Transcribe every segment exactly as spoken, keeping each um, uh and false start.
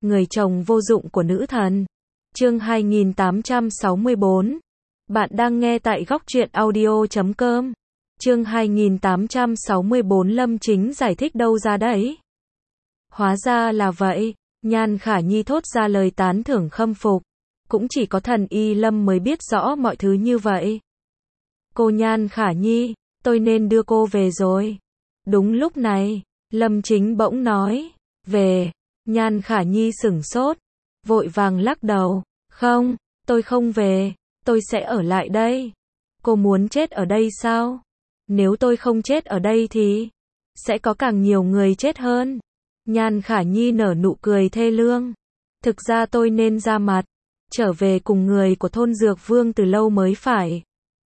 Người chồng vô dụng của nữ thần. Chương hai nghìn tám trăm sáu mươi bốn. Bạn đang nghe tại góc truyện audio chấm com. Chương hai nghìn tám trăm sáu mươi bốn. Lâm Chính giải thích đâu ra đấy? Hóa ra là vậy. Nhan Khả Nhi thốt ra lời tán thưởng khâm phục. Cũng chỉ có thần Y Lâm mới biết rõ mọi thứ như vậy. Cô Nhan Khả Nhi, tôi nên đưa cô về rồi. Đúng lúc này, Lâm Chính bỗng nói, về. Nhan Khả Nhi sửng sốt, vội vàng lắc đầu, không, tôi không về, tôi sẽ ở lại đây. Cô muốn chết ở đây sao? Nếu tôi không chết ở đây thì sẽ có càng nhiều người chết hơn. Nhan Khả Nhi nở nụ cười thê lương. Thực ra tôi nên ra mặt, trở về cùng người của thôn Dược Vương từ lâu mới phải.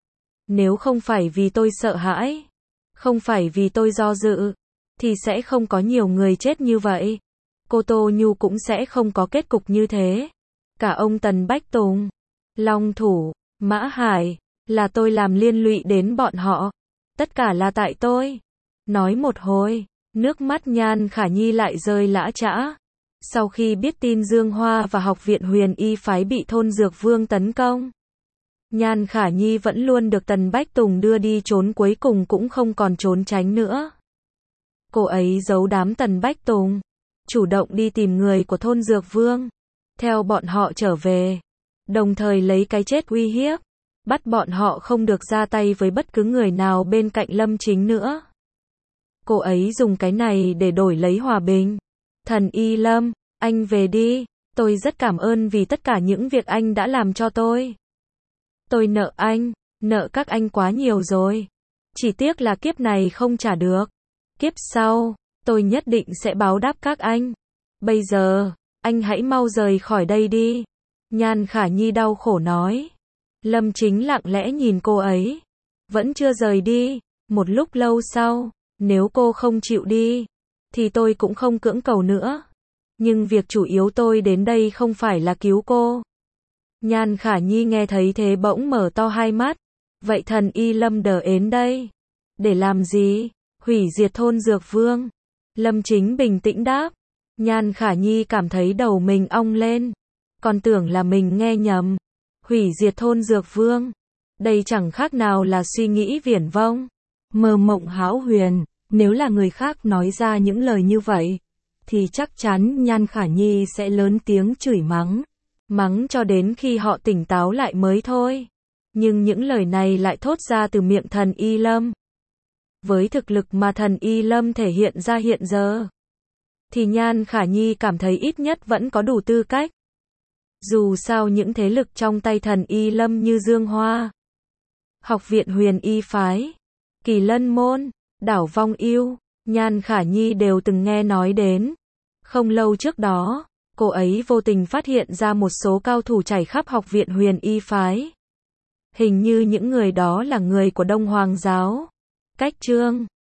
Nếu không phải vì tôi sợ hãi, không phải vì tôi do dự, thì sẽ không có nhiều người chết như vậy. Cô Tô Nhu cũng sẽ không có kết cục như thế. Cả ông Tần Bách Tùng, Long Thủ, Mã Hải, là tôi làm liên lụy đến bọn họ. Tất cả là tại tôi. Nói một hồi, nước mắt Nhan Khả Nhi lại rơi lã chã. Sau khi biết tin Dương Hoa và Học viện Huyền Y phái bị thôn Dược Vương tấn công, Nhan Khả Nhi vẫn luôn được Tần Bách Tùng đưa đi trốn, cuối cùng cũng không còn trốn tránh nữa. Cô ấy giấu đám Tần Bách Tùng, chủ động đi tìm người của thôn Dược Vương, theo bọn họ trở về, đồng thời lấy cái chết uy hiếp, bắt bọn họ không được ra tay với bất cứ người nào bên cạnh Lâm Chính nữa. Cô ấy dùng cái này để đổi lấy hòa bình. Thần Y Lâm, anh về đi, tôi rất cảm ơn vì tất cả những việc anh đã làm cho tôi. Tôi nợ anh, nợ các anh quá nhiều rồi. Chỉ tiếc là kiếp này không trả được. Kiếp sau, tôi nhất định sẽ báo đáp các anh. Bây giờ, anh hãy mau rời khỏi đây đi. Nhan Khả Nhi đau khổ nói. Lâm Chính lặng lẽ nhìn cô ấy. Vẫn chưa rời đi. Một lúc lâu sau, nếu cô không chịu đi, thì tôi cũng không cưỡng cầu nữa. Nhưng việc chủ yếu tôi đến đây không phải là cứu cô. Nhan Khả Nhi nghe thấy thế bỗng mở to hai mắt. Vậy thần Y Lâm đờ đến đây để làm gì? Hủy diệt thôn Dược Vương. Lâm Chính bình tĩnh đáp. Nhan Khả Nhi cảm thấy đầu mình ong lên. Còn tưởng là mình nghe nhầm. Hủy diệt thôn Dược Vương. Đây chẳng khác nào là suy nghĩ viển vông, mơ mộng hão huyền. Nếu là người khác nói ra những lời như vậy, thì chắc chắn Nhan Khả Nhi sẽ lớn tiếng chửi mắng. Mắng cho đến khi họ tỉnh táo lại mới thôi. Nhưng những lời này lại thốt ra từ miệng thần Y Lâm. Với thực lực mà thần Y Lâm thể hiện ra hiện giờ, thì Nhan Khả Nhi cảm thấy ít nhất vẫn có đủ tư cách. Dù sao những thế lực trong tay thần Y Lâm như Dương Hoa, Học viện Huyền Y phái, Kỳ Lân môn, Đảo Vong Yêu, Nhan Khả Nhi đều từng nghe nói đến. Không lâu trước đó, cô ấy vô tình phát hiện ra một số cao thủ chảy khắp Học viện Huyền Y phái. Hình như những người đó là người của Đông Hoàng giáo. Cách Trương